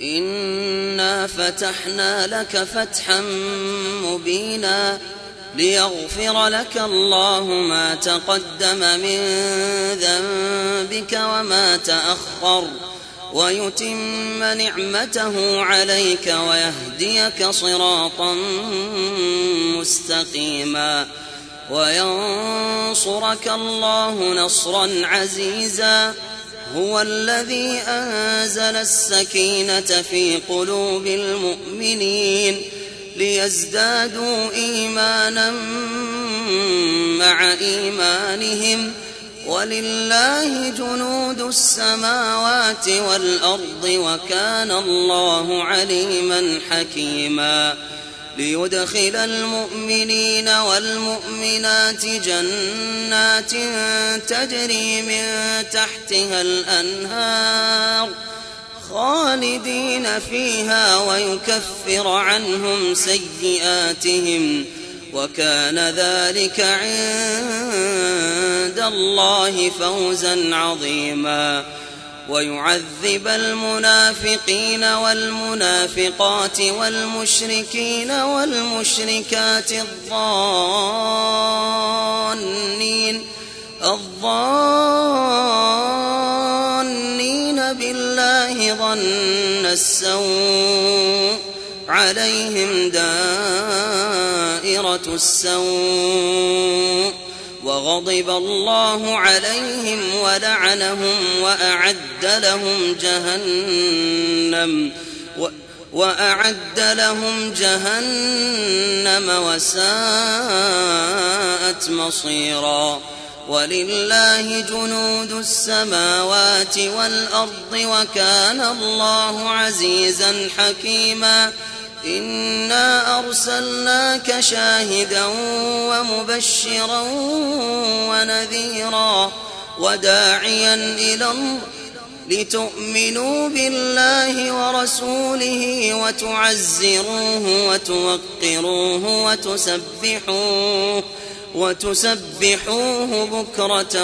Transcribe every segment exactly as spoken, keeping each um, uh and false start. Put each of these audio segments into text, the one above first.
إنا فتحنا لك فتحا مبينا ليغفر لك الله ما تقدم من ذنبك وما تأخر ويتم نعمته عليك ويهديك صراطا مستقيما وينصرك الله نصرا عزيزا هو الذي أنزل السكينة في قلوب المؤمنين ليزدادوا إيمانا مع إيمانهم ولله جنود السماوات والأرض وكان الله عليما حكيما ليدخل المؤمنين والمؤمنات جنات تجري من تحتها الأنهار خالدين فيها ويكفر عنهم سيئاتهم وكان ذلك عند الله فوزا عظيما ويعذب المنافقين والمنافقات والمشركين والمشركات الظانين الظانين بالله ظن السوء عليهم دائرة السوء وغضب الله عليهم ولعنهم وأعد لهم جهنم وأعد لهم جهنم وساءت مصيرا ولله جنود السماوات والأرض وكان الله عزيزا حكيما إنا أرسلناك شاهدا ومبشرا ونذيرا وداعيا إلى الله لتؤمنوا بالله ورسوله وتعزروه وتوقروه وتسبحوه وتسبحوه بكرة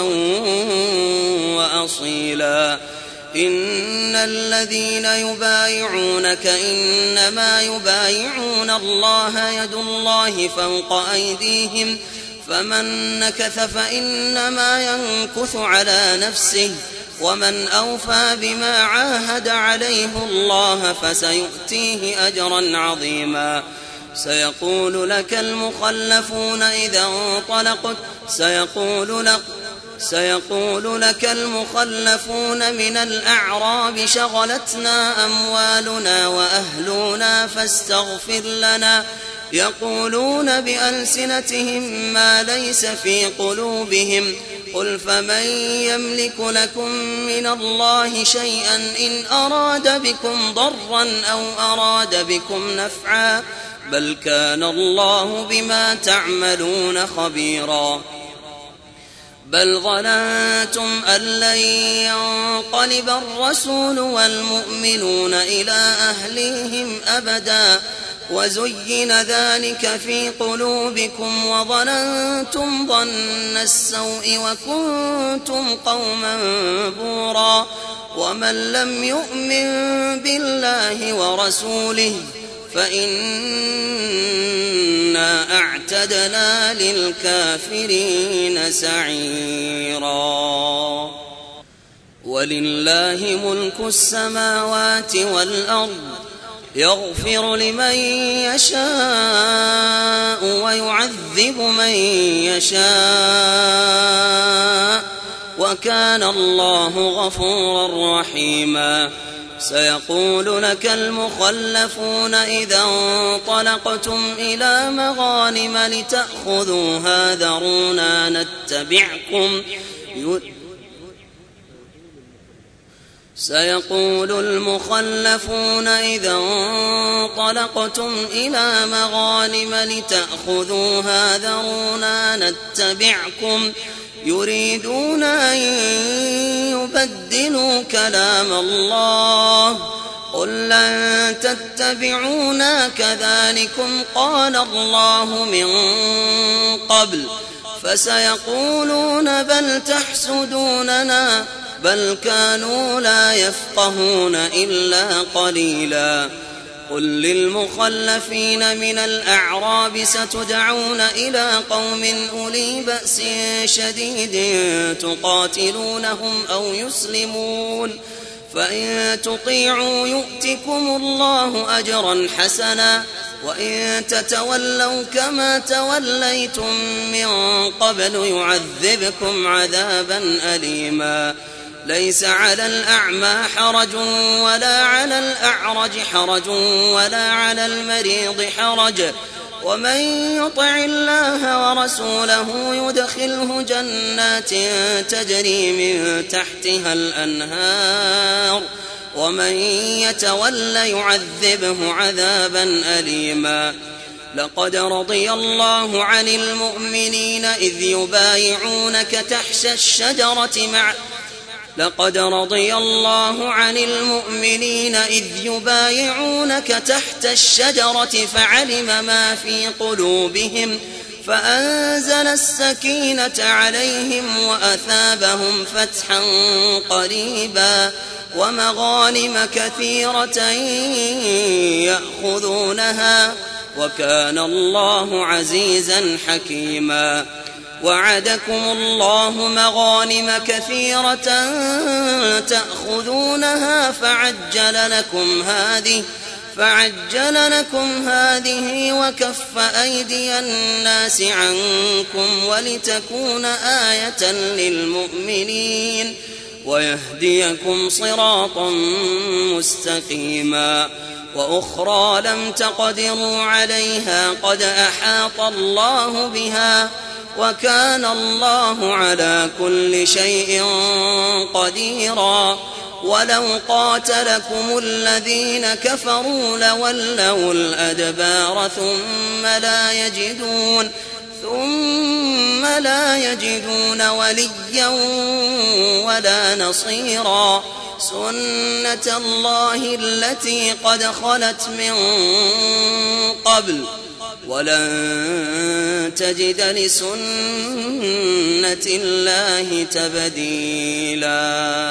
وأصيلا إن الذين يبايعونك إنما يبايعون الله يد الله فوق أيديهم فمن نكث فإنما ينكث على نفسه ومن أوفى بما عاهد عليه الله فسيؤتيه أجرا عظيما سيقول لك المخلفون إذا انطلقت سيقول لك سيقول لك المخلفون من الأعراب شغلتنا أموالنا وأهلنا فاستغفر لنا يقولون بألسنتهم ما ليس في قلوبهم قل فمن يملك لكم من الله شيئا إن أراد بكم ضرا أو أراد بكم نفعا بل كان الله بما تعملون خبيرا بل ظننتم أن لن ينقلب الرسول والمؤمنون إلى أهليهم أبدا وزين ذلك في قلوبكم وظننتم ظن السوء وكنتم قوما بورا ومن لم يؤمن بالله ورسوله فإنا أعتدنا للكافرين سعيرا ولله ملك السماوات والأرض يغفر لمن يشاء ويعذب من يشاء وكان الله غفورا رحيما سيقول لك المخلفون إذا انطلقتم إلى مغانم لتأخذوها ذرونا نتبعكم سيقول المخلفون إذا انطلقتم إلى مغانم لتأخذوها ذرونا نتبعكم يريدون أن يبدلوا كلام الله قل لن تتبعونا كذلكم قال الله من قبل فسيقولون بل تحسدوننا بل كانوا لا يفقهون إلا قليلا. قل للمخلفين من الأعراب ستدعون إلى قوم أولي بأس شديد تقاتلونهم أو يسلمون، فإن تطيعوا يؤتكم الله أجرا حسنا، وإن تتولوا كما توليتم من قبل يعذبكم عذابا أليما. ليس على الأعمى حرج ولا على الأعرج حرج ولا على المريض حرج، ومن يطع الله ورسوله يدخله جنات تجري من تحتها الأنهار، ومن يتول يعذبه عذابا أليما. لقد رضي الله عن المؤمنين إذ يبايعونك تحت الشجرة مع لقد رضي الله عن المؤمنين إذ يبايعونك تحت الشجرة فعلم ما في قلوبهم فأنزل السكينة عليهم وأثابهم فتحا قريبا ومغانم كثيرة يأخذونها، وكان الله عزيزا حكيما. وعدكم الله مغانم كثيرة تأخذونها فعجل لكم هذه فعجل لكم هذه وكف أيدي الناس عنكم ولتكون آية للمؤمنين ويهديكم صراطا مستقيما. وأخرى لم تقدروا عليها قد أحاط الله بها، وكان الله على كل شيء قديرا. ولو قاتلكم الذين كفروا لولوا الأدبار ثم لا يجدون ثم لا يجدون وليا ولا نصيرا. سنة الله التي قد خلت من قبل ولن تجد لسنة الله تبديلا.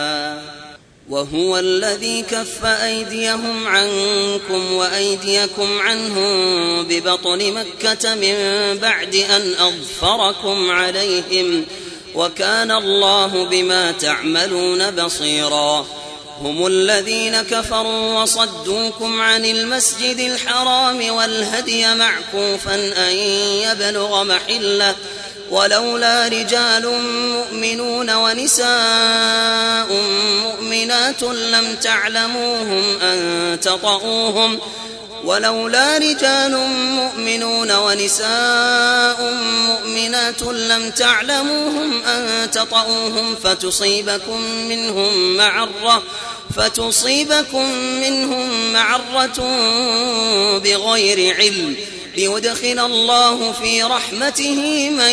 وهو الذي كف أيديهم عنكم وأيديكم عنهم ببطن مكة من بعد أن أظفركم عليهم، وكان الله بما تعملون بصيرا. هم الذين كفروا وصدوكم عن المسجد الحرام والهدي معكوفا أن يبلغ محله، ولولا رجال مؤمنون ونساء مؤمنات لم تعلموهم أن تطؤوهم ولولا رجال مؤمنون ونساء مؤمنات لم تعلموهم أن تطؤوهم فتصيبكم منهم معرة فتصيبكم منهم معرة بغير علم ليدخل الله في رحمته من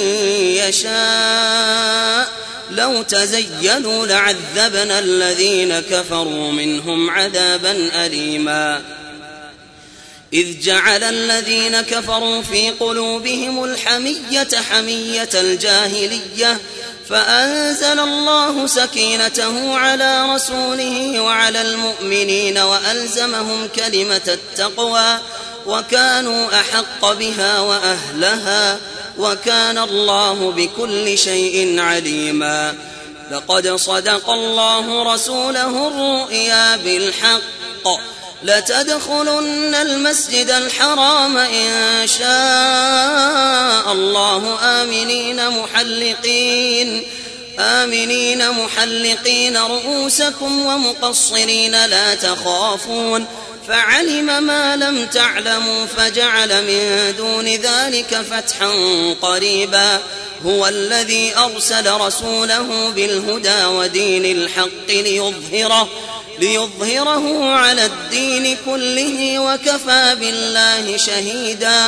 يشاء. لو تزيلوا لعذبنا الذين كفروا منهم عذابا أليما. إذ جعل الذين كفروا في قلوبهم الحمية حمية الجاهلية فأنزل الله سكينته على رسوله وعلى المؤمنين وألزمهم كلمة التقوى وكانوا أحق بها وأهلها، وكان الله بكل شيء عليما. لقد صدق الله رسوله الرؤيا بالحق لتدخلن المسجد الحرام إن شاء الله آمنين محلقين آمنين محلقين رؤوسكم ومقصرين لا تخافون، فعلم ما لم تعلموا فجعل من دون ذلك فتحا قريبا. هو الذي أرسل رسوله بالهدى ودين الحق ليظهره ليظهره على الدين كله وكفى بالله شهيدا.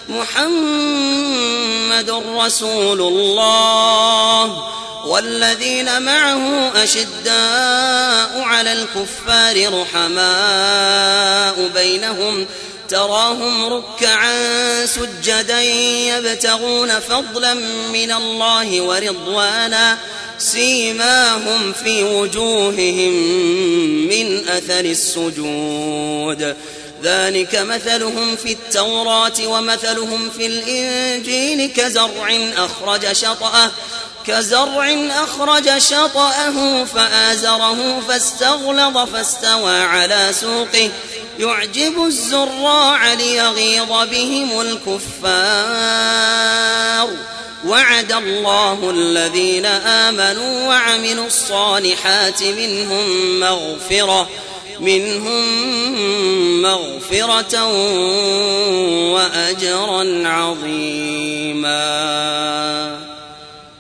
محمد رسول الله والذين معه أشداء على الكفار رحماء بينهم تراهم ركعا سجدا يبتغون فضلا من الله ورضوانا سيماهم في وجوههم من أثر السجود ذلك مثلهم في التوراة ومثلهم في الإنجيل كزرع أخرج شطأه كزرع أخرج شطأه فآزره فاستغلظ فاستوى على سوقه يعجب الزراع ليغيظ بهم الكفار وعد الله الذين آمنوا وعملوا الصالحات منهم مغفرة منهم مغفرة وأجرا عظيما.